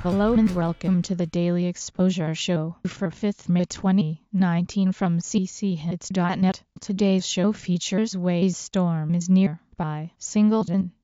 Hello and welcome to the Daily Exposure Show for 5th May 2019 from cchits.net. Today's show features Way's Storm is Near by Singleton.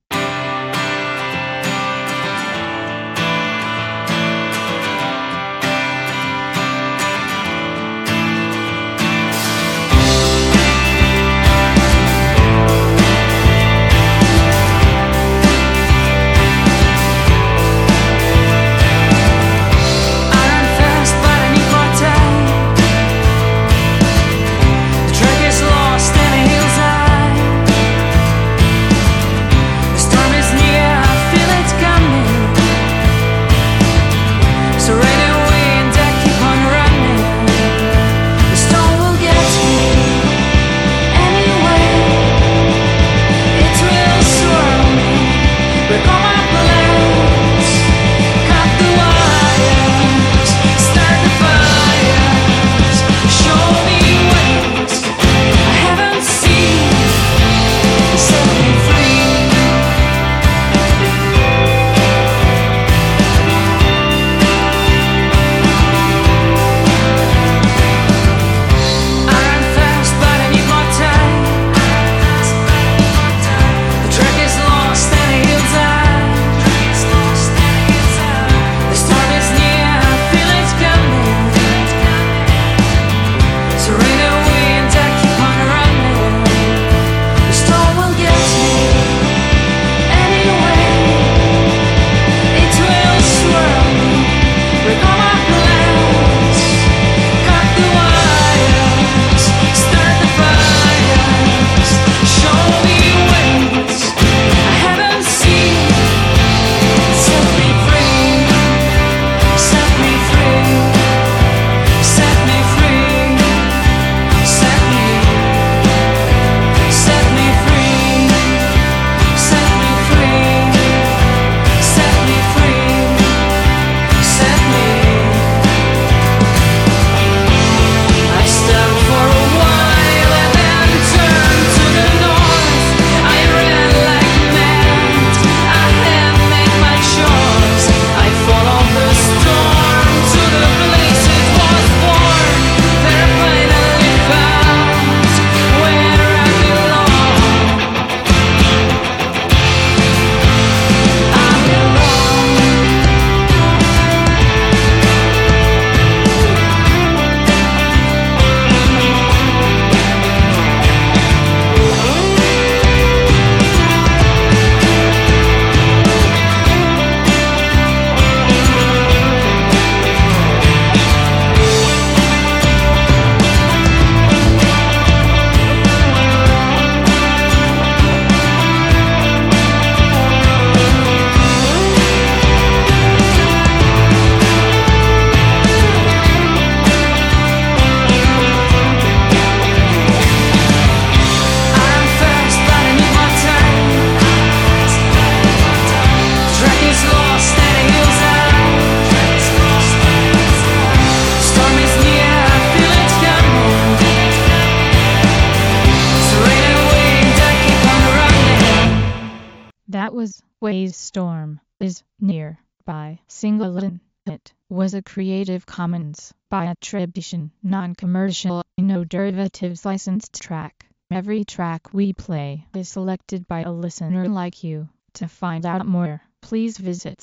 That was Way's Storm is Near by Singleton. It was a Creative Commons by attribution, non-commercial, no derivatives licensed track. Every track we play is selected by a listener like you. To find out more, please visit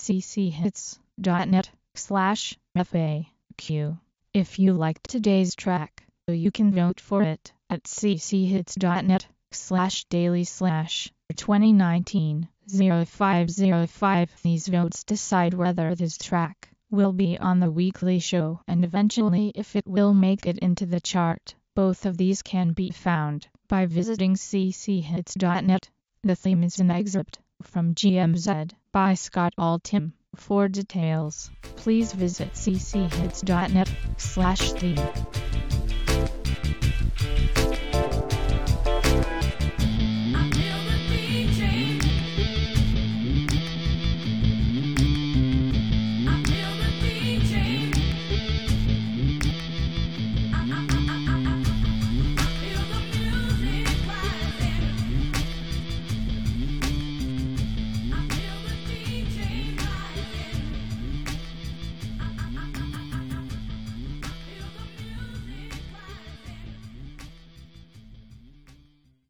cchits.net/FAQ. If you liked today's track, you can vote for it at cchits.net/daily/2019. 0505. These votes decide whether this track will be on the weekly show and eventually if it will make it into the chart. Both of these can be found by visiting cchits.net. The theme is an excerpt from GMZ by Scott Altham. For details, please visit cchits.net/theme.